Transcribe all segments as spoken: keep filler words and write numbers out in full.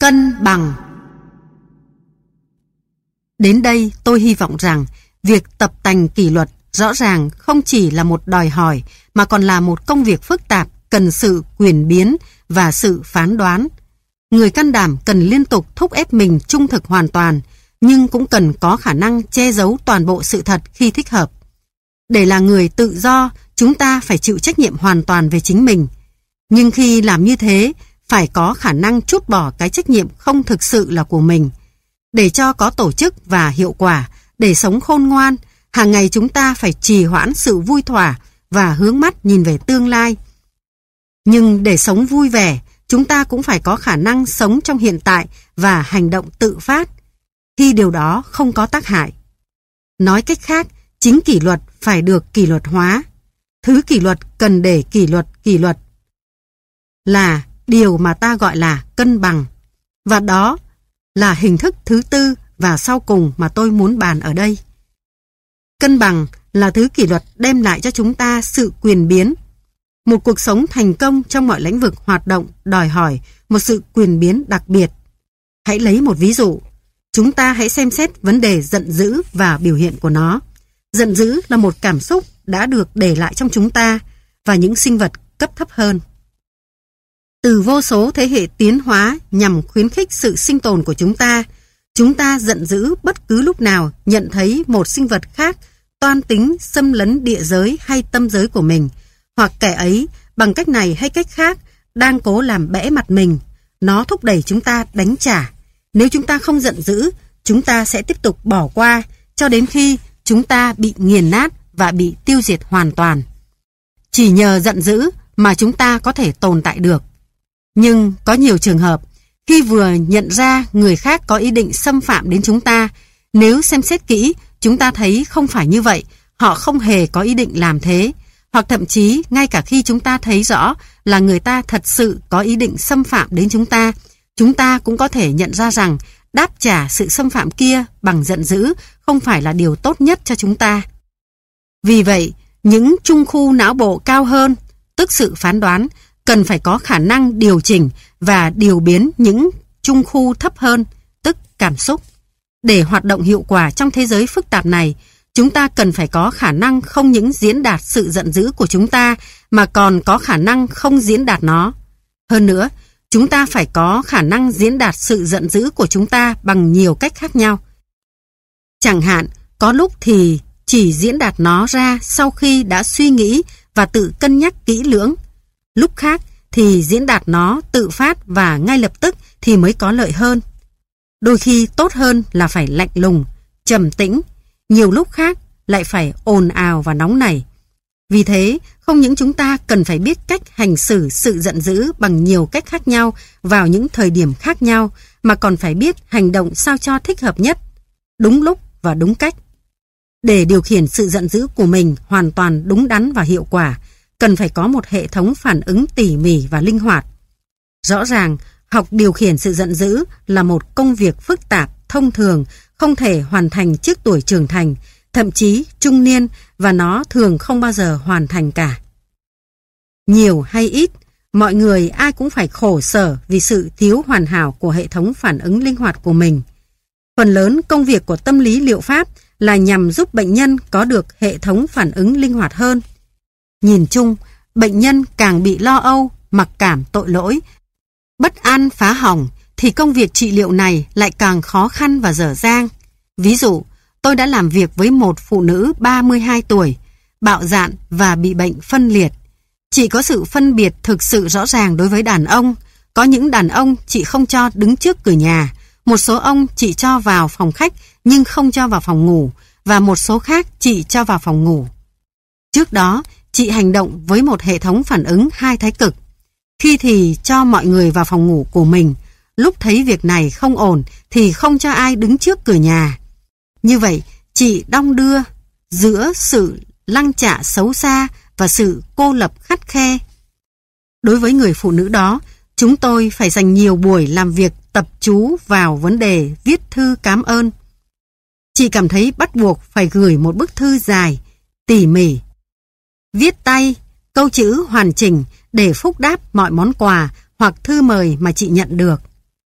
Cân bằng. Đến đây tôi hy vọng rằng việc tập tành kỷ luật rõ ràng không chỉ là một đòi hỏi mà còn là một công việc phức tạp cần sự quyền biến và sự phán đoán. Người can đảm cần liên tục thúc ép mình trung thực hoàn toàn, nhưng cũng cần có khả năng che giấu toàn bộ sự thật khi thích hợp. Để là người tự do, chúng ta phải chịu trách nhiệm hoàn toàn về chính mình. Nhưng khi làm như thế, phải có khả năng trút bỏ cái trách nhiệm không thực sự là của mình. Để cho có tổ chức và hiệu quả, để sống khôn ngoan, hàng ngày chúng ta phải trì hoãn sự vui thỏa và hướng mắt nhìn về tương lai. Nhưng để sống vui vẻ, chúng ta cũng phải có khả năng sống trong hiện tại và hành động tự phát, khi điều đó không có tác hại. Nói cách khác, chính kỷ luật phải được kỷ luật hóa. Thứ kỷ luật cần để kỷ luật kỷ luật là điều mà ta gọi là cân bằng. Và đó là hình thức thứ tư và sau cùng mà tôi muốn bàn ở đây. Cân bằng là thứ kỷ luật đem lại cho chúng ta sự quyền biến. Một cuộc sống thành công trong mọi lĩnh vực hoạt động đòi hỏi một sự quyền biến đặc biệt. Hãy lấy một ví dụ. Chúng ta hãy xem xét vấn đề giận dữ và biểu hiện của nó. Giận dữ là một cảm xúc đã được để lại trong chúng ta và những sinh vật cấp thấp hơn. Từ vô số thế hệ tiến hóa nhằm khuyến khích sự sinh tồn của chúng ta, chúng ta giận dữ bất cứ lúc nào nhận thấy một sinh vật khác toan tính xâm lấn địa giới hay tâm giới của mình, hoặc kẻ ấy bằng cách này hay cách khác đang cố làm bẽ mặt mình. Nó thúc đẩy chúng ta đánh trả. Nếu chúng ta không giận dữ, chúng ta sẽ tiếp tục bỏ qua cho đến khi chúng ta bị nghiền nát và bị tiêu diệt hoàn toàn. Chỉ nhờ giận dữ mà chúng ta có thể tồn tại được. Nhưng có nhiều trường hợp, khi vừa nhận ra người khác có ý định xâm phạm đến chúng ta, nếu xem xét kỹ, chúng ta thấy không phải như vậy, họ không hề có ý định làm thế. Hoặc thậm chí, ngay cả khi chúng ta thấy rõ là người ta thật sự có ý định xâm phạm đến chúng ta, chúng ta cũng có thể nhận ra rằng đáp trả sự xâm phạm kia bằng giận dữ không phải là điều tốt nhất cho chúng ta. Vì vậy, những trung khu não bộ cao hơn, tức sự phán đoán, cần phải có khả năng điều chỉnh và điều biến những trung khu thấp hơn, tức cảm xúc. Để hoạt động hiệu quả trong thế giới phức tạp này, chúng ta cần phải có khả năng không những diễn đạt sự giận dữ của chúng ta, mà còn có khả năng không diễn đạt nó. Hơn nữa, chúng ta phải có khả năng diễn đạt sự giận dữ của chúng ta bằng nhiều cách khác nhau. Chẳng hạn, có lúc thì chỉ diễn đạt nó ra sau khi đã suy nghĩ và tự cân nhắc kỹ lưỡng. Lúc khác thì diễn đạt nó tự phát và ngay lập tức thì mới có lợi hơn. Đôi khi tốt hơn là phải lạnh lùng, trầm tĩnh, nhiều lúc khác lại phải ồn ào và nóng nảy. Vì thế, không những chúng ta cần phải biết cách hành xử sự giận dữ bằng nhiều cách khác nhau vào những thời điểm khác nhau, mà còn phải biết hành động sao cho thích hợp nhất, đúng lúc và đúng cách. Để điều khiển sự giận dữ của mình hoàn toàn đúng đắn và hiệu quả, cần phải có một hệ thống phản ứng tỉ mỉ và linh hoạt. Rõ ràng, học điều khiển sự giận dữ là một công việc phức tạp, thông thường, không thể hoàn thành trước tuổi trưởng thành, thậm chí trung niên, và nó thường không bao giờ hoàn thành cả. Nhiều hay ít, mọi người ai cũng phải khổ sở vì sự thiếu hoàn hảo của hệ thống phản ứng linh hoạt của mình. Phần lớn công việc của tâm lý liệu pháp là nhằm giúp bệnh nhân có được hệ thống phản ứng linh hoạt hơn. Nhìn chung, bệnh nhân càng bị lo âu, mặc cảm tội lỗi, bất an phá hỏng, thì công việc trị liệu này lại càng khó khăn và dở dang. Ví dụ, tôi đã làm việc với một phụ nữ ba mươi hai tuổi, bạo dạn và bị bệnh phân liệt. Chị có sự phân biệt thực sự rõ ràng đối với đàn ông. Có những đàn ông chị không cho đứng trước cửa nhà, một số ông chị cho vào phòng khách nhưng không cho vào phòng ngủ, và một số khác chị cho vào phòng ngủ. Trước đó, chị hành động với một hệ thống phản ứng hai thái cực. Khi thì cho mọi người vào phòng ngủ của mình, lúc thấy việc này không ổn thì không cho ai đứng trước cửa nhà. Như vậy, chị đong đưa giữa sự lăng chạ xấu xa và sự cô lập khắt khe. Đối với người phụ nữ đó, chúng tôi phải dành nhiều buổi làm việc tập chú vào vấn đề viết thư cảm ơn. Chị cảm thấy bắt buộc phải gửi một bức thư dài, tỉ mỉ, viết tay, câu chữ hoàn chỉnh để phúc đáp mọi món quà hoặc thư mời mà chị nhận được.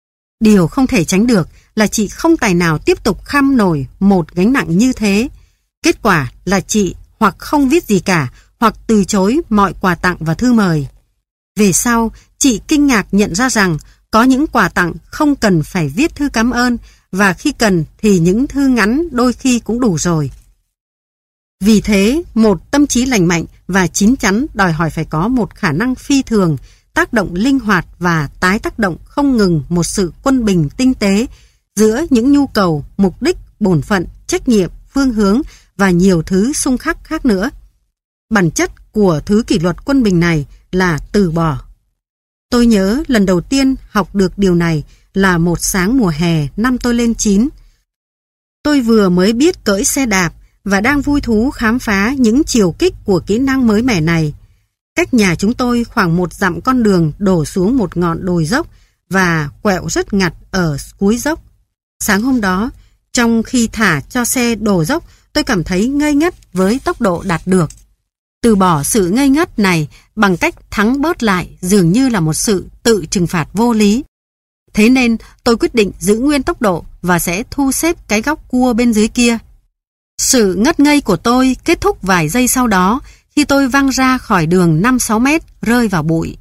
Điều không thể tránh được là chị không tài nào tiếp tục kham nổi một gánh nặng như thế. Kết quả là chị hoặc không viết gì cả, hoặc từ chối mọi quà tặng và thư mời. Về sau, chị kinh ngạc nhận ra rằng có những quà tặng không cần phải viết thư cảm ơn, và khi cần thì những thư ngắn đôi khi cũng đủ rồi. Vì thế, một tâm trí lành mạnh và chín chắn đòi hỏi phải có một khả năng phi thường, tác động linh hoạt và tái tác động không ngừng một sự quân bình tinh tế giữa những nhu cầu, mục đích, bổn phận, trách nhiệm, phương hướng và nhiều thứ xung khắc khác nữa. Bản chất của thứ kỷ luật quân bình này là từ bỏ. Tôi nhớ lần đầu tiên học được điều này là một sáng mùa hè năm tôi lên chín. Tôi vừa mới biết cưỡi xe đạp và đang vui thú khám phá những chiều kích của kỹ năng mới mẻ này. Cách nhà chúng tôi khoảng một dặm con đường đổ xuống một ngọn đồi dốc và quẹo rất ngặt ở cuối dốc. Sáng hôm đó, trong khi thả cho xe đổ dốc, tôi cảm thấy ngây ngất với tốc độ đạt được. Từ bỏ sự ngây ngất này bằng cách thắng bớt lại dường như là một sự tự trừng phạt vô lý. Thế nên tôi quyết định giữ nguyên tốc độ và sẽ thu xếp cái góc cua bên dưới kia. Sự ngất ngây của tôi kết thúc vài giây sau đó khi tôi văng ra khỏi đường năm sáu mét, rơi vào bụi.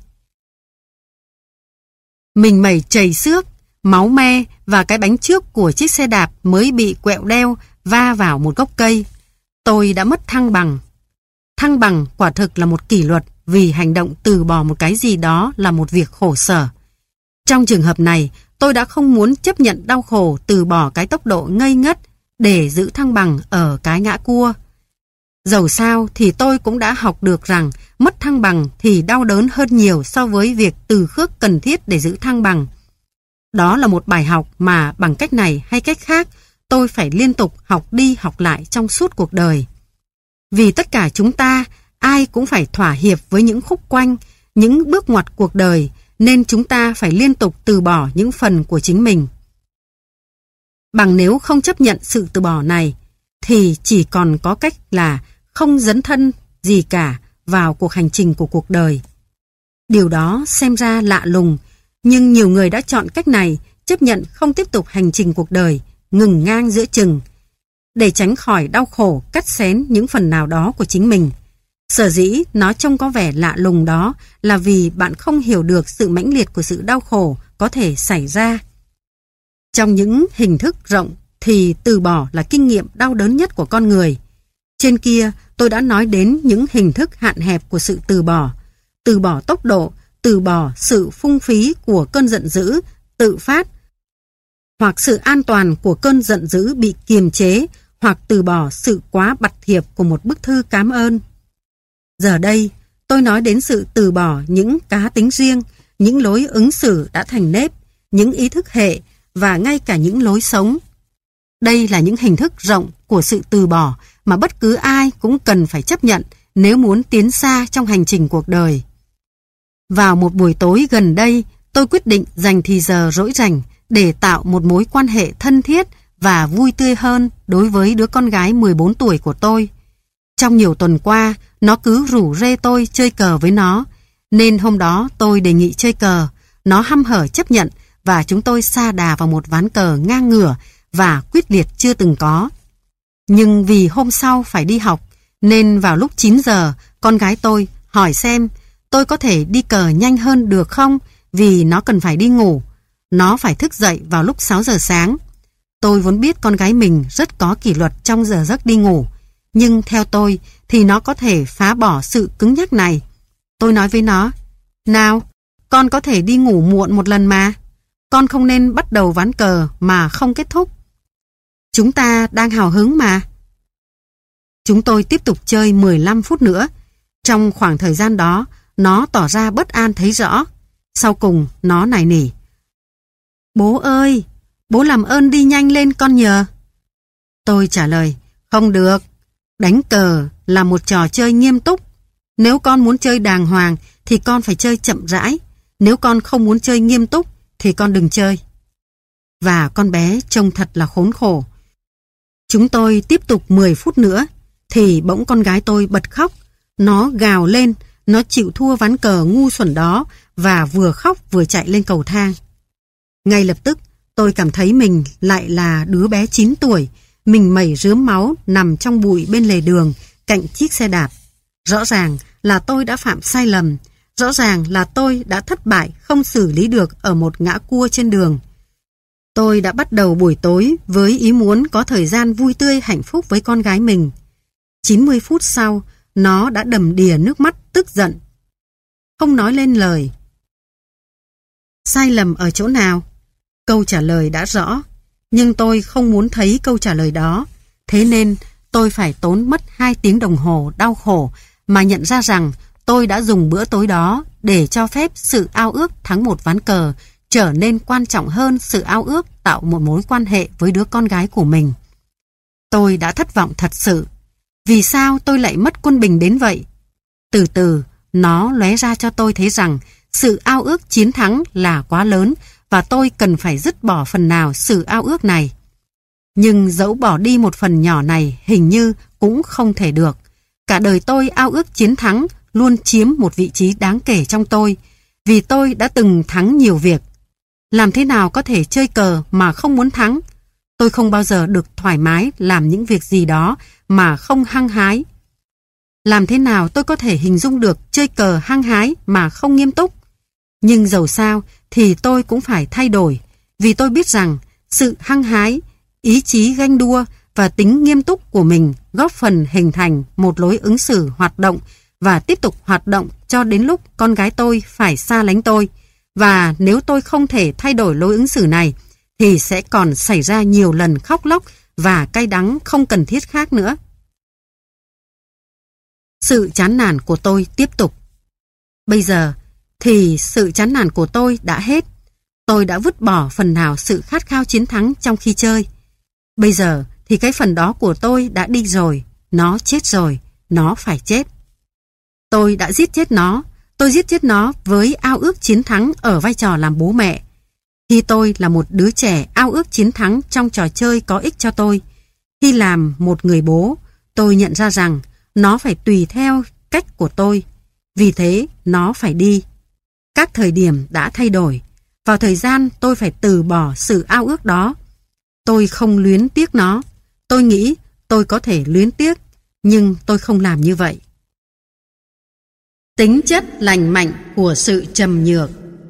Mình mẩy chầy xước, máu me và cái bánh trước của chiếc xe đạp mới bị quẹo đeo va vào một gốc cây. Tôi đã mất thăng bằng. Thăng bằng quả thực là một kỷ luật, vì hành động từ bỏ một cái gì đó là một việc khổ sở. Trong trường hợp này, tôi đã không muốn chấp nhận đau khổ từ bỏ cái tốc độ ngây ngất để giữ thăng bằng ở cái ngã cua. Dầu sao thì tôi cũng đã học được rằng mất thăng bằng thì đau đớn hơn nhiều so với việc từ khước cần thiết để giữ thăng bằng. Đó là một bài học mà bằng cách này hay cách khác tôi phải liên tục học đi học lại trong suốt cuộc đời. Vì tất cả chúng ta, ai cũng phải thỏa hiệp với những khúc quanh, những bước ngoặt cuộc đời, nên chúng ta phải liên tục từ bỏ những phần của chính mình. Bằng nếu không chấp nhận sự từ bỏ này, thì chỉ còn có cách là không dấn thân gì cả vào cuộc hành trình của cuộc đời. Điều đó xem ra lạ lùng, nhưng nhiều người đã chọn cách này, chấp nhận không tiếp tục hành trình cuộc đời, ngừng ngang giữa chừng, để tránh khỏi đau khổ cắt xén những phần nào đó của chính mình. Sở dĩ nó trông có vẻ lạ lùng đó là vì bạn không hiểu được sự mãnh liệt của sự đau khổ có thể xảy ra. Trong những hình thức rộng thì từ bỏ là kinh nghiệm đau đớn nhất của con người. Trên kia tôi đã nói đến những hình thức hạn hẹp của sự từ bỏ. Từ bỏ tốc độ, từ bỏ sự phung phí của cơn giận dữ tự phát, hoặc sự an toàn của cơn giận dữ bị kiềm chế, hoặc từ bỏ sự quá bặt thiệp của một bức thư cảm ơn. Giờ đây, tôi nói đến sự từ bỏ những cá tính riêng, những lối ứng xử đã thành nếp, những ý thức hệ và ngay cả những lối sống. Đây là những hình thức rộng của sự từ bỏ mà bất cứ ai cũng cần phải chấp nhận nếu muốn tiến xa trong hành trình cuộc đời. Vào một buổi tối gần đây, tôi quyết định dành thì giờ rỗi rảnh để tạo một mối quan hệ thân thiết và vui tươi hơn đối với đứa con gái mười bốn tuổi của tôi. Trong nhiều tuần qua, nó cứ rủ rê tôi chơi cờ với nó, nên hôm đó tôi đề nghị chơi cờ. Nó hăm hở chấp nhận và chúng tôi sa đà vào một ván cờ ngang ngửa và quyết liệt chưa từng có. Nhưng vì hôm sau phải đi học, nên vào lúc chín giờ, con gái tôi hỏi xem tôi có thể đi cờ nhanh hơn được không, vì nó cần phải đi ngủ. Nó phải thức dậy vào lúc sáu giờ sáng. Tôi vốn biết con gái mình rất có kỷ luật trong giờ giấc đi ngủ, nhưng theo tôi thì nó có thể phá bỏ sự cứng nhắc này. Tôi nói với nó, nào, con có thể đi ngủ muộn một lần mà. Con không nên bắt đầu ván cờ mà không kết thúc. Chúng ta đang hào hứng mà. Chúng tôi tiếp tục chơi mười lăm phút nữa. Trong khoảng thời gian đó, nó tỏ ra bất an thấy rõ. Sau cùng, nó nài nỉ. Bố ơi, bố làm ơn đi nhanh lên con nhờ. Tôi trả lời, không được. Đánh cờ là một trò chơi nghiêm túc. Nếu con muốn chơi đàng hoàng thì con phải chơi chậm rãi. Nếu con không muốn chơi nghiêm túc thì con đừng chơi. Và con bé trông thật là khốn khổ. Chúng tôi tiếp tục mười phút nữa thì bỗng con gái tôi bật khóc. Nó gào lên, nó chịu thua ván cờ ngu xuẩn đó và vừa khóc vừa chạy lên cầu thang. Ngay lập tức tôi cảm thấy mình lại là đứa bé chín tuổi, mình mẩy rướm máu nằm trong bụi bên lề đường, cạnh chiếc xe đạp. Rõ ràng là tôi đã phạm sai lầm, rõ ràng là tôi đã thất bại không xử lý được ở một ngã cua trên đường. Tôi đã bắt đầu buổi tối với ý muốn có thời gian vui tươi hạnh phúc với con gái mình. chín mươi phút sau, nó đã đầm đìa nước mắt tức giận, không nói lên lời. Sai lầm ở chỗ nào? Câu trả lời đã rõ, nhưng tôi không muốn thấy câu trả lời đó. Thế nên tôi phải tốn mất hai tiếng đồng hồ đau khổ mà nhận ra rằng tôi đã dùng bữa tối đó để cho phép sự ao ước thắng một ván cờ trở nên quan trọng hơn sự ao ước tạo một mối quan hệ với đứa con gái của mình. Tôi đã thất vọng thật sự. Vì sao tôi lại mất quân bình đến vậy? Từ từ, nó lóe ra cho tôi thấy rằng sự ao ước chiến thắng là quá lớn và tôi cần phải dứt bỏ phần nào sự ao ước này. Nhưng dẫu bỏ đi một phần nhỏ này hình như cũng không thể được. Cả đời tôi ao ước chiến thắng luôn chiếm một vị trí đáng kể trong tôi, vì tôi đã từng thắng nhiều việc. Làm thế nào có thể chơi cờ mà không muốn thắng? Tôi không bao giờ được thoải mái làm những việc gì đó mà không hăng hái. Làm thế nào tôi có thể hình dung được chơi cờ hăng hái mà không nghiêm túc? Nhưng dầu sao thì tôi cũng phải thay đổi, vì tôi biết rằng sự hăng hái, ý chí ganh đua và tính nghiêm túc của mình góp phần hình thành một lối ứng xử hoạt động và tiếp tục hoạt động cho đến lúc con gái tôi phải xa lánh tôi. Và nếu tôi không thể thay đổi lối ứng xử này thì sẽ còn xảy ra nhiều lần khóc lóc và cay đắng không cần thiết khác nữa. Sự chán nản của tôi tiếp tục. Bây giờ thì sự chán nản của tôi đã hết. Tôi đã vứt bỏ phần nào sự khát khao chiến thắng trong khi chơi. Bây giờ thì cái phần đó của tôi đã đi rồi. Nó chết rồi. Nó phải chết. Tôi đã giết chết nó. Tôi giết chết nó với ao ước chiến thắng ở vai trò làm bố mẹ. Khi tôi là một đứa trẻ ao ước chiến thắng trong trò chơi có ích cho tôi, khi làm một người bố, tôi nhận ra rằng nó phải tùy theo cách của tôi. Vì thế, nó phải đi. Các thời điểm đã thay đổi. Vào thời gian tôi phải từ bỏ sự ao ước đó. Tôi không luyến tiếc nó. Tôi nghĩ tôi có thể luyến tiếc, nhưng tôi không làm như vậy. Tính chất lành mạnh của sự trầm nhược.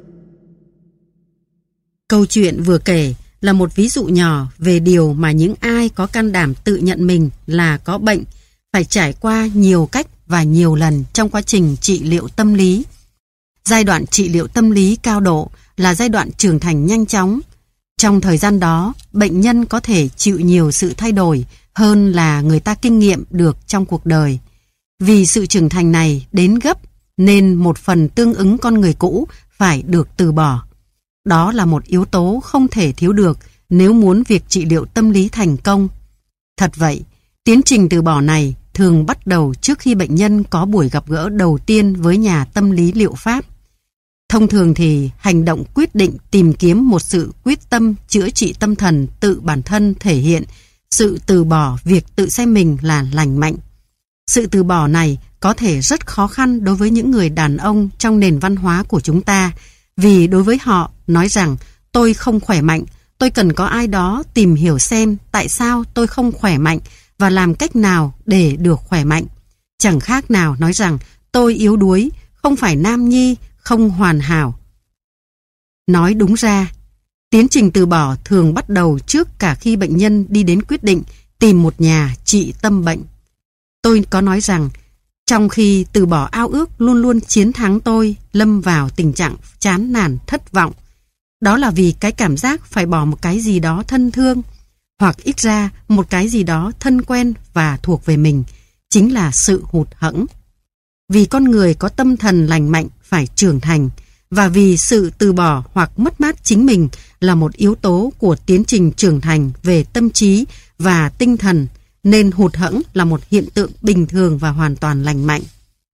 Câu chuyện vừa kể là một ví dụ nhỏ về điều mà những ai có can đảm tự nhận mình là có bệnh phải trải qua nhiều cách và nhiều lần trong quá trình trị liệu tâm lý. Giai đoạn trị liệu tâm lý cao độ là giai đoạn trưởng thành nhanh chóng. Trong thời gian đó, bệnh nhân có thể chịu nhiều sự thay đổi hơn là người ta kinh nghiệm được trong cuộc đời. Vì sự trưởng thành này đến gấp nên một phần tương ứng con người cũ phải được từ bỏ. Đó là một yếu tố không thể thiếu được nếu muốn việc trị liệu tâm lý thành công. Thật vậy, tiến trình từ bỏ này thường bắt đầu trước khi bệnh nhân có buổi gặp gỡ đầu tiên với nhà tâm lý liệu pháp. Thông thường thì hành động quyết định tìm kiếm một sự quyết tâm chữa trị tâm thần tự bản thân thể hiện sự từ bỏ việc tự xem mình là lành mạnh. Sự từ bỏ này có thể rất khó khăn đối với những người đàn ông trong nền văn hóa của chúng ta, vì đối với họ nói rằng tôi không khỏe mạnh, tôi cần có ai đó tìm hiểu xem tại sao tôi không khỏe mạnh và làm cách nào để được khỏe mạnh. Chẳng khác nào nói rằng tôi yếu đuối, không phải nam nhi, không hoàn hảo. Nói đúng ra, tiến trình từ bỏ thường bắt đầu trước cả khi bệnh nhân đi đến quyết định tìm một nhà trị tâm bệnh. Tôi có nói rằng, trong khi từ bỏ ao ước luôn luôn chiến thắng tôi lâm vào tình trạng chán nản thất vọng. Đó là vì cái cảm giác phải bỏ một cái gì đó thân thương, hoặc ít ra một cái gì đó thân quen và thuộc về mình, chính là sự hụt hẫng. Vì con người có tâm thần lành mạnh phải trưởng thành, và vì sự từ bỏ hoặc mất mát chính mình là một yếu tố của tiến trình trưởng thành về tâm trí và tinh thần, nên hụt hẫng là một hiện tượng bình thường và hoàn toàn lành mạnh.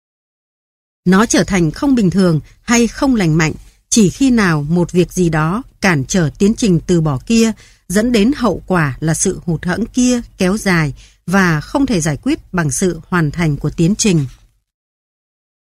Nó trở thành không bình thường hay không lành mạnh chỉ khi nào một việc gì đó cản trở tiến trình từ bỏ kia, dẫn đến hậu quả là sự hụt hẫng kia kéo dài và không thể giải quyết bằng sự hoàn thành của tiến trình.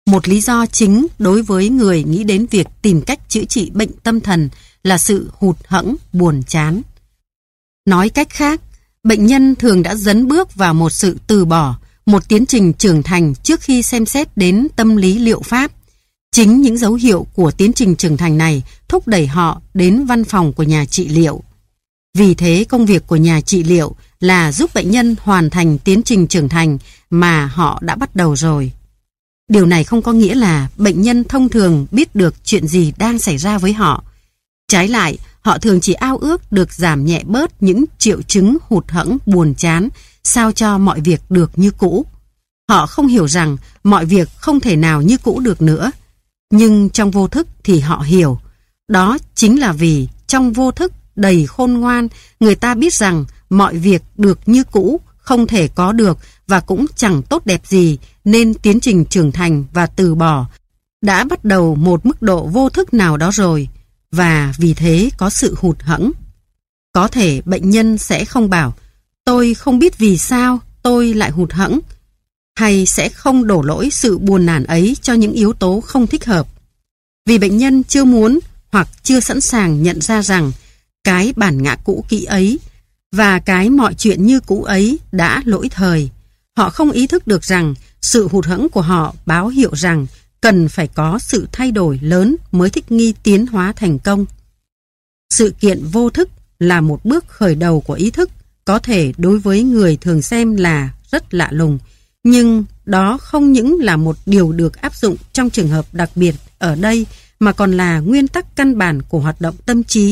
Một lý do chính đối với người nghĩ đến việc tìm cách chữa trị bệnh tâm thần là sự hụt hẫng, buồn chán. Nói cách khác, bệnh nhân thường đã dấn bước vào một sự từ bỏ, một tiến trình trưởng thành trước khi xem xét đến tâm lý liệu pháp. Chính những dấu hiệu của tiến trình trưởng thành này thúc đẩy họ đến văn phòng của nhà trị liệu. Vì thế, công việc của nhà trị liệu là giúp bệnh nhân hoàn thành tiến trình trưởng thành mà họ đã bắt đầu rồi. Điều này không có nghĩa là bệnh nhân thông thường biết được chuyện gì đang xảy ra với họ. Trái lại, họ thường chỉ ao ước được giảm nhẹ bớt những triệu chứng hụt hẫng, buồn chán, sao cho mọi việc được như cũ. Họ không hiểu rằng mọi việc không thể nào như cũ được nữa. Nhưng trong vô thức thì họ hiểu. Đó chính là vì trong vô thức đầy khôn ngoan, người ta biết rằng mọi việc được như cũ không thể có được và cũng chẳng tốt đẹp gì, nên tiến trình trưởng thành và từ bỏ đã bắt đầu một mức độ vô thức nào đó rồi, và vì thế có sự hụt hẫng. Có thể bệnh nhân sẽ không bảo tôi không biết vì sao tôi lại hụt hẫng, hay sẽ không đổ lỗi sự buồn nản ấy cho những yếu tố không thích hợp. Vì bệnh nhân chưa muốn hoặc chưa sẵn sàng nhận ra rằng cái bản ngã cũ kỹ ấy và cái mọi chuyện như cũ ấy đã lỗi thời. Họ không ý thức được rằng sự hụt hẫng của họ báo hiệu rằng cần phải có sự thay đổi lớn mới thích nghi tiến hóa thành công. Sự kiện vô thức là một bước khởi đầu của ý thức, có thể đối với người thường xem là rất lạ lùng, nhưng đó không những là một điều được áp dụng trong trường hợp đặc biệt ở đây, mà còn là nguyên tắc căn bản của hoạt động tâm trí.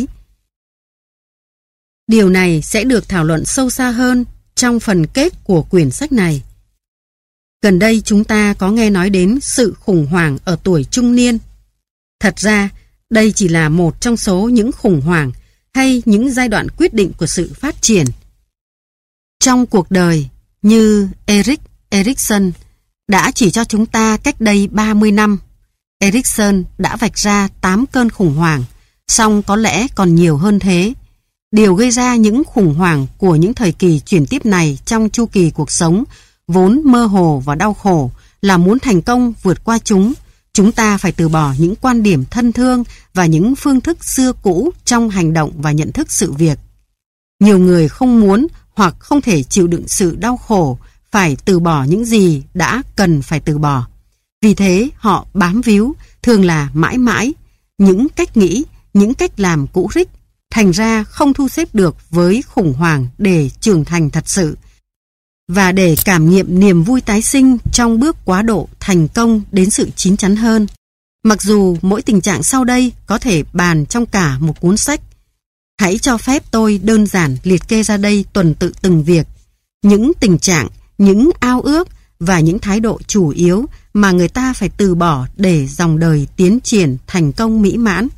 Điều này sẽ được thảo luận sâu xa hơn trong phần kết của quyển sách này. Gần đây chúng ta có nghe nói đến sự khủng hoảng ở tuổi trung niên. Thật ra, đây chỉ là một trong số những khủng hoảng hay những giai đoạn quyết định của sự phát triển. Trong cuộc đời, như Erik Erikson đã chỉ cho chúng ta cách đây ba mươi năm, Erikson đã vạch ra tám cơn khủng hoảng, song có lẽ còn nhiều hơn thế. Điều gây ra những khủng hoảng của những thời kỳ chuyển tiếp này trong chu kỳ cuộc sống vốn mơ hồ và đau khổ là muốn thành công vượt qua chúng, chúng ta phải từ bỏ những quan điểm thân thương và những phương thức xưa cũ trong hành động và nhận thức sự việc. Nhiều người không muốn hoặc không thể chịu đựng sự đau khổ, phải từ bỏ những gì đã cần phải từ bỏ. Vì thế họ bám víu, thường là mãi mãi, những cách nghĩ, những cách làm cũ rích, thành ra không thu xếp được với khủng hoảng để trưởng thành thật sự. Và để cảm nghiệm niềm vui tái sinh trong bước quá độ thành công đến sự chín chắn hơn. Mặc dù mỗi tình trạng sau đây có thể bàn trong cả một cuốn sách, hãy cho phép tôi đơn giản liệt kê ra đây tuần tự từng việc, những tình trạng, những ao ước và những thái độ chủ yếu mà người ta phải từ bỏ để dòng đời tiến triển thành công mỹ mãn.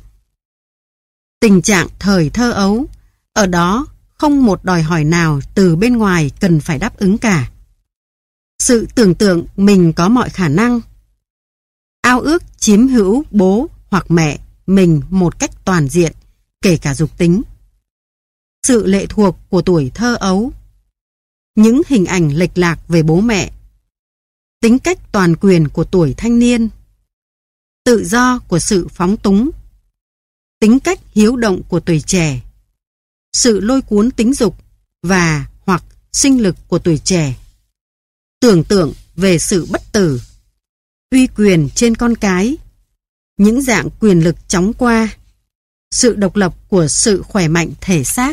Tình trạng thời thơ ấu, ở đó không một đòi hỏi nào từ bên ngoài cần phải đáp ứng cả. Sự tưởng tượng mình có mọi khả năng, ao ước chiếm hữu bố hoặc mẹ mình một cách toàn diện, kể cả dục tính. Sự lệ thuộc của tuổi thơ ấu, những hình ảnh lệch lạc về bố mẹ, tính cách toàn quyền của tuổi thanh niên, tự do của sự phóng túng, tính cách hiếu động của tuổi trẻ, sự lôi cuốn tính dục và hoặc sinh lực của tuổi trẻ, tưởng tượng về sự bất tử, uy quyền trên con cái, những dạng quyền lực chóng qua, sự độc lập của sự khỏe mạnh thể xác,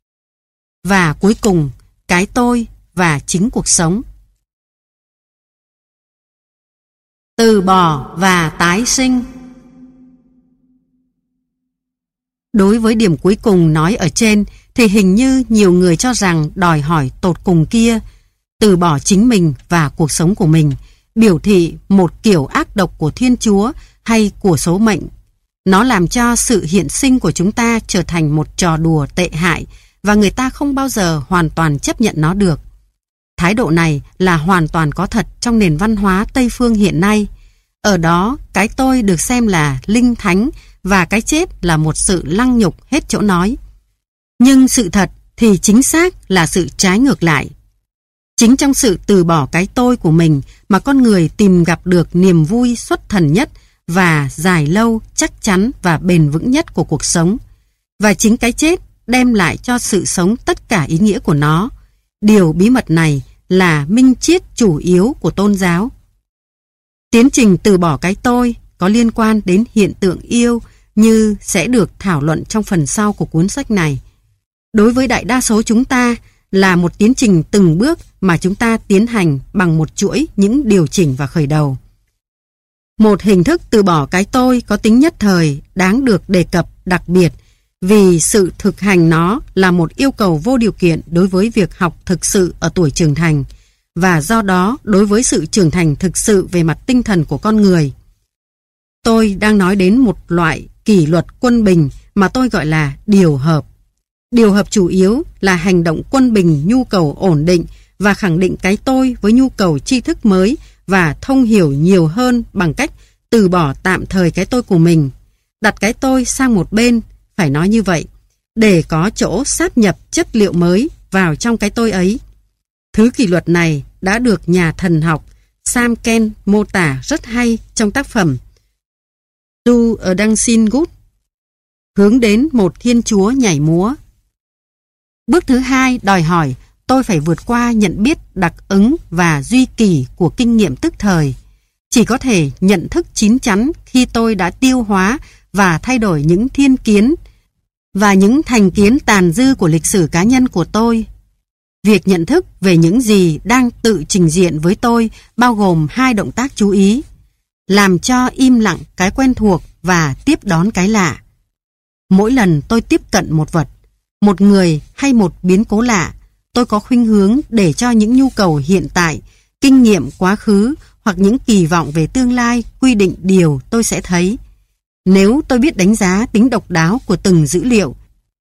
và cuối cùng cái tôi và chính cuộc sống. Từ bỏ và tái sinh. Đối với điểm cuối cùng nói ở trên thì hình như nhiều người cho rằng đòi hỏi tột cùng kia, từ bỏ chính mình và cuộc sống của mình, biểu thị một kiểu ác độc của Thiên Chúa hay của số mệnh. Nó làm cho sự hiện sinh của chúng ta trở thành một trò đùa tệ hại và người ta không bao giờ hoàn toàn chấp nhận nó được. Thái độ này là hoàn toàn có thật trong nền văn hóa Tây Phương hiện nay. Ở đó, cái tôi được xem là linh thánh và cái chết là một sự lăng nhục hết chỗ nói. Nhưng sự thật thì chính xác là sự trái ngược lại. Chính trong sự từ bỏ cái tôi của mình mà con người tìm gặp được niềm vui xuất thần nhất và dài lâu, chắc chắn và bền vững nhất của cuộc sống. Và chính cái chết đem lại cho sự sống tất cả ý nghĩa của nó. Điều bí mật này là minh triết chủ yếu của tôn giáo. Tiến trình từ bỏ cái tôi có liên quan đến hiện tượng yêu như sẽ được thảo luận trong phần sau của cuốn sách này. Đối với đại đa số chúng ta là một tiến trình từng bước mà chúng ta tiến hành bằng một chuỗi những điều chỉnh và khởi đầu. Một hình thức từ bỏ cái tôi có tính nhất thời đáng được đề cập đặc biệt vì sự thực hành nó là một yêu cầu vô điều kiện đối với việc học thực sự ở tuổi trưởng thành và do đó đối với sự trưởng thành thực sự về mặt tinh thần của con người. Tôi đang nói đến một loại kỷ luật quân bình mà tôi gọi là điều hợp. Điều hợp chủ yếu là hành động quân bình nhu cầu ổn định và khẳng định cái tôi với nhu cầu tri thức mới và thông hiểu nhiều hơn bằng cách từ bỏ tạm thời cái tôi của mình, đặt cái tôi sang một bên, phải nói như vậy, để có chỗ sáp nhập chất liệu mới vào trong cái tôi ấy. Thứ kỷ luật này đã được nhà thần học Sam Ken mô tả rất hay trong tác phẩm Do a Dancing God, hướng đến một thiên chúa nhảy múa. Bước thứ hai đòi hỏi tôi phải vượt qua nhận biết đặc ứng và duy kỳ của kinh nghiệm tức thời. Chỉ có thể nhận thức chín chắn khi tôi đã tiêu hóa và thay đổi những thiên kiến và những thành kiến tàn dư của lịch sử cá nhân của tôi. Việc nhận thức về những gì đang tự trình diện với tôi bao gồm hai động tác chú ý: làm cho im lặng cái quen thuộc và tiếp đón cái lạ. Mỗi lần tôi tiếp cận một vật, một người hay một biến cố lạ, tôi có khuynh hướng để cho những nhu cầu hiện tại, kinh nghiệm quá khứ hoặc những kỳ vọng về tương lai quy định điều tôi sẽ thấy. Nếu tôi biết đánh giá tính độc đáo của từng dữ liệu,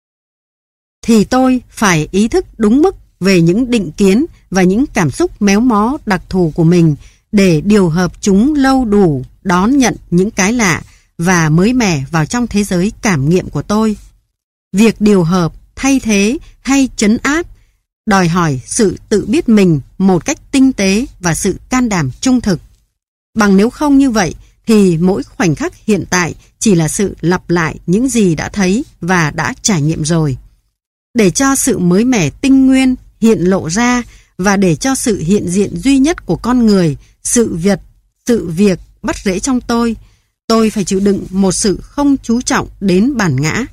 thì tôi phải ý thức đúng mức về những định kiến và những cảm xúc méo mó đặc thù của mình để điều hợp chúng lâu đủ đón nhận những cái lạ và mới mẻ vào trong thế giới cảm nghiệm của tôi. Việc điều hợp, thay thế hay trấn áp đòi hỏi sự tự biết mình một cách tinh tế và sự can đảm trung thực. Bằng nếu không như vậy thì mỗi khoảnh khắc hiện tại chỉ là sự lặp lại những gì đã thấy và đã trải nghiệm rồi. Để cho sự mới mẻ tinh nguyên hiện lộ ra và để cho sự hiện diện duy nhất của con người, sự vật, sự việc bắt rễ trong tôi, tôi phải chịu đựng một sự không chú trọng đến bản ngã.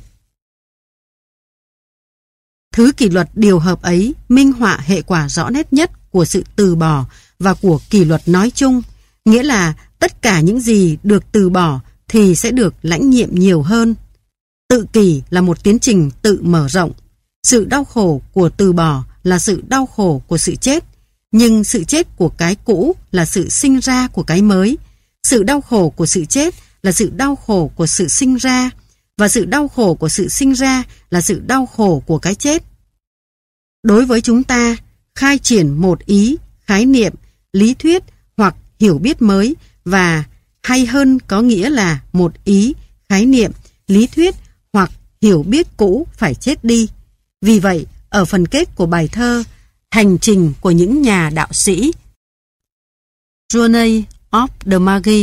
Thứ kỷ luật điều hợp ấy minh họa hệ quả rõ nét nhất của sự từ bỏ và của kỷ luật nói chung, nghĩa là tất cả những gì được từ bỏ thì sẽ được lãnh nhiệm nhiều hơn. Tự kỷ là một tiến trình tự mở rộng. Sự đau khổ của từ bỏ là sự đau khổ của sự chết, nhưng sự chết của cái cũ là sự sinh ra của cái mới. Sự đau khổ của sự chết là sự đau khổ của sự sinh ra, và sự đau khổ của sự sinh ra là sự đau khổ của cái chết. Đối với chúng ta, khai triển một ý, khái niệm, lý thuyết hoặc hiểu biết mới, và hay hơn có nghĩa là một ý, khái niệm, lý thuyết hoặc hiểu biết cũ phải chết đi. Vì vậy, ở phần kết của bài thơ Hành trình của những nhà đạo sĩ, Journey of the Magi,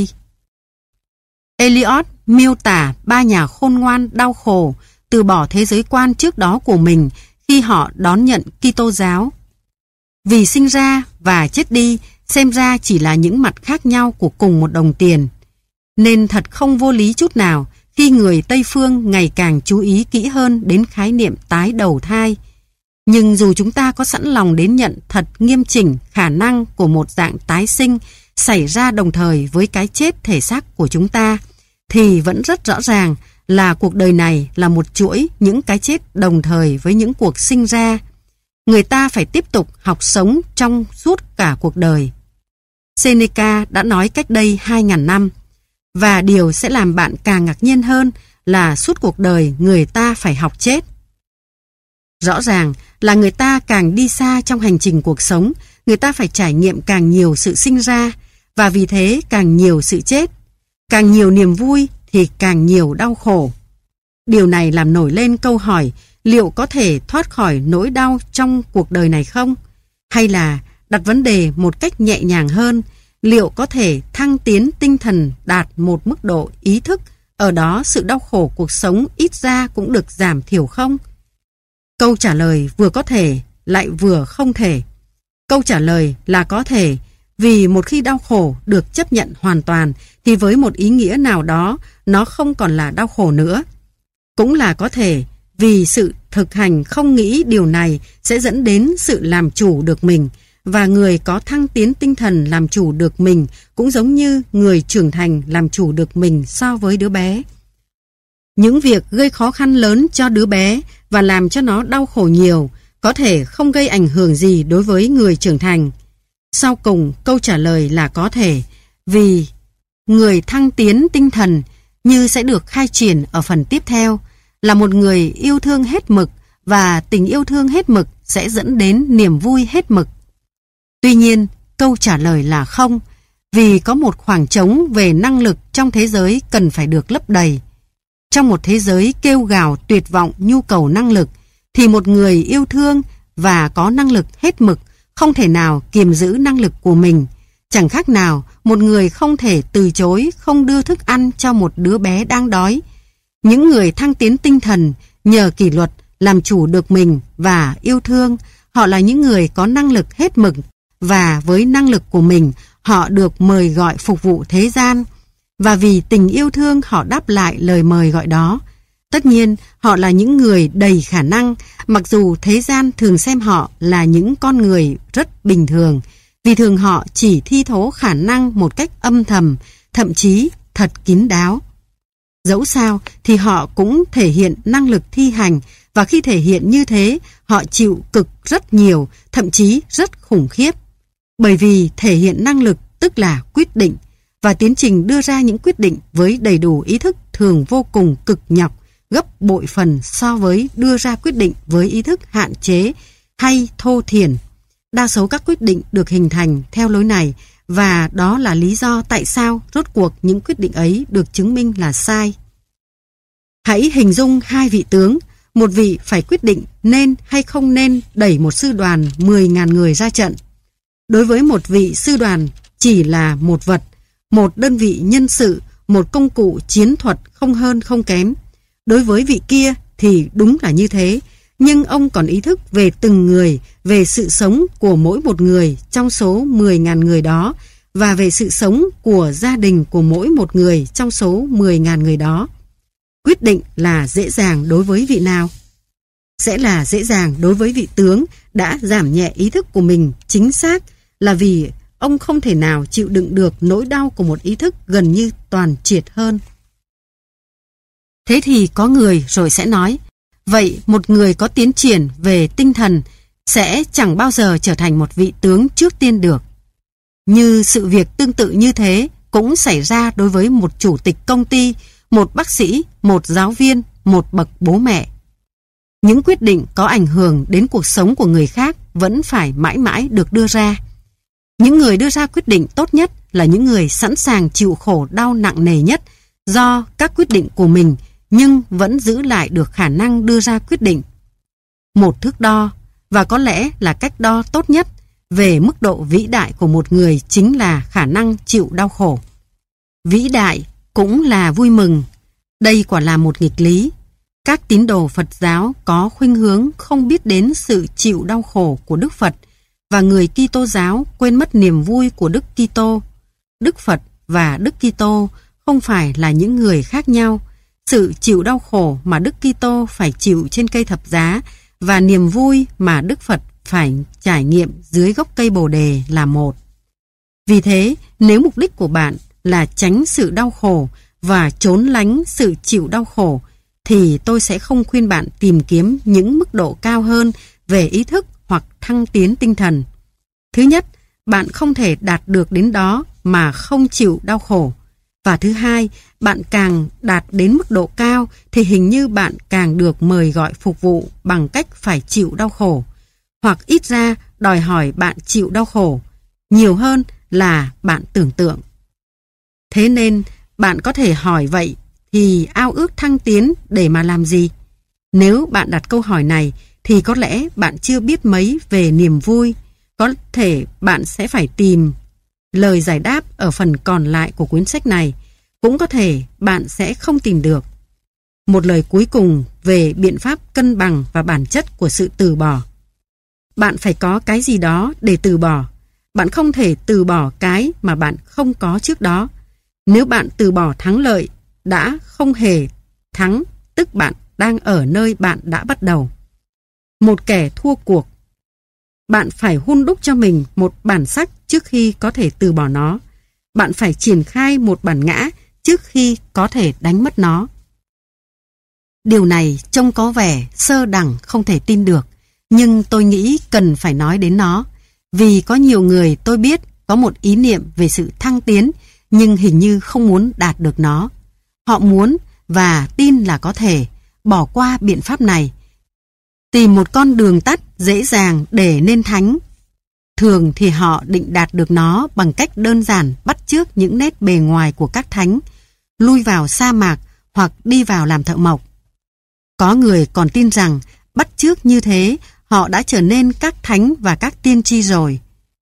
Eliot miêu tả ba nhà khôn ngoan đau khổ từ bỏ thế giới quan trước đó của mình khi họ đón nhận Kitô giáo. Vì sinh ra và chết đi xem ra chỉ là những mặt khác nhau của cùng một đồng tiền, nên thật không vô lý chút nào khi người Tây Phương ngày càng chú ý kỹ hơn đến khái niệm tái đầu thai. Nhưng dù chúng ta có sẵn lòng đến nhận thật nghiêm chỉnh khả năng của một dạng tái sinh xảy ra đồng thời với cái chết thể xác của chúng ta, thì vẫn rất rõ ràng là cuộc đời này là một chuỗi những cái chết đồng thời với những cuộc sinh ra. Người ta phải tiếp tục học sống trong suốt cả cuộc đời. Seneca đã nói cách đây hai nghìn năm, và điều sẽ làm bạn càng ngạc nhiên hơn là suốt cuộc đời người ta phải học chết. Rõ ràng là người ta càng đi xa trong hành trình cuộc sống, người ta phải trải nghiệm càng nhiều sự sinh ra, và vì thế càng nhiều sự chết. Càng nhiều niềm vui thì càng nhiều đau khổ. Điều này làm nổi lên câu hỏi liệu có thể thoát khỏi nỗi đau trong cuộc đời này không? Hay là đặt vấn đề một cách nhẹ nhàng hơn, liệu có thể thăng tiến tinh thần đạt một mức độ ý thức, ở đó sự đau khổ cuộc sống ít ra cũng được giảm thiểu không? Câu trả lời vừa có thể lại vừa không thể. Câu trả lời là có thể, vì một khi đau khổ được chấp nhận hoàn toàn thì với một ý nghĩa nào đó nó không còn là đau khổ nữa. Cũng là có thể, vì sự thực hành không nghĩ điều này sẽ dẫn đến sự làm chủ được mình, và người có thăng tiến tinh thần làm chủ được mình cũng giống như người trưởng thành làm chủ được mình so với đứa bé. Những việc gây khó khăn lớn cho đứa bé và làm cho nó đau khổ nhiều có thể không gây ảnh hưởng gì đối với người trưởng thành. Sau cùng, câu trả lời là có thể, vì người thăng tiến tinh thần như sẽ được khai triển ở phần tiếp theo, là một người yêu thương hết mực, và tình yêu thương hết mực sẽ dẫn đến niềm vui hết mực. Tuy nhiên, câu trả lời là không, vì có một khoảng trống về năng lực trong thế giới cần phải được lấp đầy. Trong một thế giới kêu gào tuyệt vọng nhu cầu năng lực, thì một người yêu thương và có năng lực hết mực không thể nào kiềm giữ năng lực của mình. Chẳng khác nào một người không thể từ chối không đưa thức ăn cho một đứa bé đang đói. Những người thăng tiến tinh thần nhờ kỷ luật làm chủ được mình và yêu thương, họ là những người có năng lực hết mực, và với năng lực của mình họ được mời gọi phục vụ thế gian, và vì tình yêu thương họ đáp lại lời mời gọi đó. Tất nhiên họ là những người đầy khả năng, mặc dù thế gian thường xem họ là những con người rất bình thường, vì thường họ chỉ thi thố khả năng một cách âm thầm, thậm chí thật kín đáo. Dẫu sao thì họ cũng thể hiện năng lực thi hành, và khi thể hiện như thế, họ chịu cực rất nhiều, thậm chí rất khủng khiếp. Bởi vì thể hiện năng lực tức là quyết định, và tiến trình đưa ra những quyết định với đầy đủ ý thức thường vô cùng cực nhọc, gấp bội phần so với đưa ra quyết định với ý thức hạn chế hay thô thiển. Đa số các quyết định được hình thành theo lối này, và đó là lý do tại sao rốt cuộc những quyết định ấy được chứng minh là sai. Hãy hình dung hai vị tướng, một vị phải quyết định nên hay không nên đẩy một sư đoàn mười nghìn người ra trận. Đối với một vị sư đoàn chỉ là một vật, một đơn vị nhân sự, một công cụ chiến thuật không hơn không kém. Đối với vị kia thì đúng là như thế, nhưng ông còn ý thức về từng người, về sự sống của mỗi một người trong số mười nghìn người đó, và về sự sống của gia đình của mỗi một người trong số mười nghìn người đó. Quyết định là dễ dàng đối với vị nào? Sẽ là dễ dàng đối với vị tướng đã giảm nhẹ ý thức của mình chính xác, là vì ông không thể nào chịu đựng được nỗi đau của một ý thức gần như toàn triệt hơn. Thế thì có người rồi sẽ nói, vậy một người có tiến triển về tinh thần sẽ chẳng bao giờ trở thành một vị tướng trước tiên được. Như sự việc tương tự như thế cũng xảy ra đối với một chủ tịch công ty, một bác sĩ, một giáo viên, một bậc bố mẹ. Những quyết định có ảnh hưởng đến cuộc sống của người khác vẫn phải mãi mãi được đưa ra. Những người đưa ra quyết định tốt nhất là những người sẵn sàng chịu khổ đau nặng nề nhất do các quyết định của mình, nhưng vẫn giữ lại được khả năng đưa ra quyết định. Một thước đo, và có lẽ là cách đo tốt nhất về mức độ vĩ đại của một người, chính là khả năng chịu đau khổ. Vĩ đại cũng là vui mừng. Đây quả là một nghịch lý. Các tín đồ Phật giáo có khuynh hướng không biết đến sự chịu đau khổ của Đức Phật, và người Kitô giáo quên mất niềm vui của Đức Kitô. Đức Phật và Đức Kitô không phải là những người khác nhau. Sự chịu đau khổ mà Đức Kitô phải chịu trên cây thập giá và niềm vui mà Đức Phật phải trải nghiệm dưới gốc cây Bồ đề là một. Vì thế, nếu mục đích của bạn là tránh sự đau khổ và trốn lánh sự chịu đau khổ, thì tôi sẽ không khuyên bạn tìm kiếm những mức độ cao hơn về ý thức hoặc thăng tiến tinh thần. Thứ nhất, bạn không thể đạt được đến đó mà không chịu đau khổ. Và thứ hai, bạn càng đạt đến mức độ cao thì hình như bạn càng được mời gọi phục vụ bằng cách phải chịu đau khổ, hoặc ít ra đòi hỏi bạn chịu đau khổ nhiều hơn là bạn tưởng tượng. Thế nên, bạn có thể hỏi vậy thì ao ước thăng tiến để mà làm gì? Nếu bạn đặt câu hỏi này thì có lẽ bạn chưa biết mấy về niềm vui, Có thể bạn sẽ phải tìm lời giải đáp ở phần còn lại của cuốn sách này. Cũng có thể bạn sẽ không tìm được. Một lời cuối cùng về biện pháp cân bằng và bản chất của sự từ bỏ. Bạn phải có cái gì đó để từ bỏ. Bạn không thể từ bỏ cái mà bạn không có trước đó. Nếu bạn từ bỏ thắng lợi đã không hề thắng, tức bạn đang ở nơi bạn đã bắt đầu. Một kẻ thua cuộc. Bạn phải hun đúc cho mình một bản sắc trước khi có thể từ bỏ nó. Bạn phải triển khai một bản ngã trước khi có thể đánh mất nó. Điều này trông có vẻ sơ đẳng không thể tin được, nhưng tôi nghĩ cần phải nói đến nó, vì có nhiều người tôi biết có một ý niệm về sự thăng tiến, nhưng hình như không muốn đạt được nó. Họ muốn và tin là có thể bỏ qua biện pháp này, tìm một con đường tắt dễ dàng để nên thánh. Thường thì họ định đạt được nó bằng cách đơn giản bắt chước những nét bề ngoài của các thánh, lui vào sa mạc hoặc đi vào làm thợ mộc. Có người còn tin rằng bắt chước như thế họ đã trở nên các thánh và các tiên tri rồi,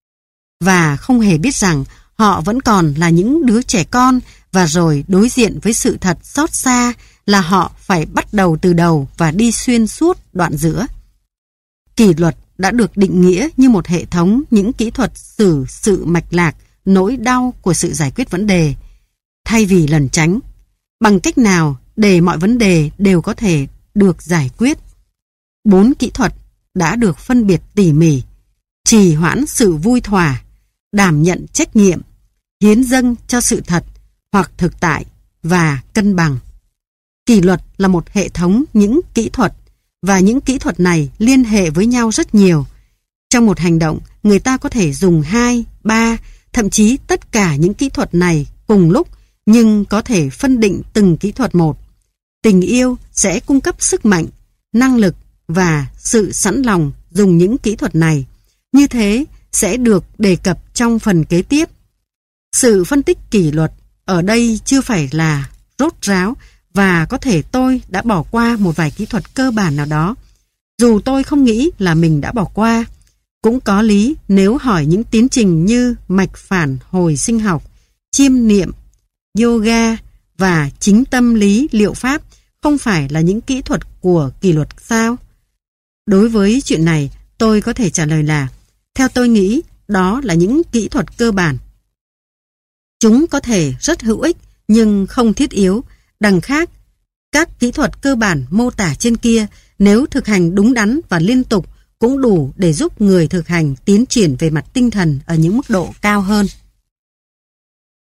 và không hề biết rằng họ vẫn còn là những đứa trẻ con, và rồi đối diện với sự thật xót xa là họ phải bắt đầu từ đầu và đi xuyên suốt đoạn giữa. Kỷ luật đã được định nghĩa như một hệ thống những kỹ thuật xử sự mạch lạc, nỗi đau của sự giải quyết vấn đề, thay vì lẩn tránh. Bằng cách nào để mọi vấn đề đều có thể được giải quyết? Bốn kỹ thuật đã được phân biệt tỉ mỉ: trì hoãn sự vui thỏa, đảm nhận trách nhiệm, hiến dâng cho sự thật hoặc thực tại, và cân bằng. Kỷ luật là một hệ thống những kỹ thuật, và những kỹ thuật này liên hệ với nhau rất nhiều. Trong một hành động, người ta có thể dùng hai, ba, thậm chí tất cả những kỹ thuật này cùng lúc, nhưng có thể phân định từng kỹ thuật một. Tình yêu sẽ cung cấp sức mạnh, năng lực và sự sẵn lòng dùng những kỹ thuật này. Như thế sẽ được đề cập trong phần kế tiếp. Sự phân tích kỷ luật ở đây chưa phải là rốt ráo, và có thể tôi đã bỏ qua một vài kỹ thuật cơ bản nào đó, dù tôi không nghĩ là mình đã bỏ qua. Cũng có lý nếu hỏi những tiến trình như mạch phản hồi sinh học, chiêm niệm, yoga và chính tâm lý liệu pháp không phải là những kỹ thuật của kỷ luật sao? Đối với chuyện này, tôi có thể trả lời là, theo tôi nghĩ, đó là những kỹ thuật cơ bản. Chúng có thể rất hữu ích, nhưng không thiết yếu. Đằng khác, các kỹ thuật cơ bản mô tả trên kia, nếu thực hành đúng đắn và liên tục, cũng đủ để giúp người thực hành tiến triển về mặt tinh thần ở những mức độ cao hơn.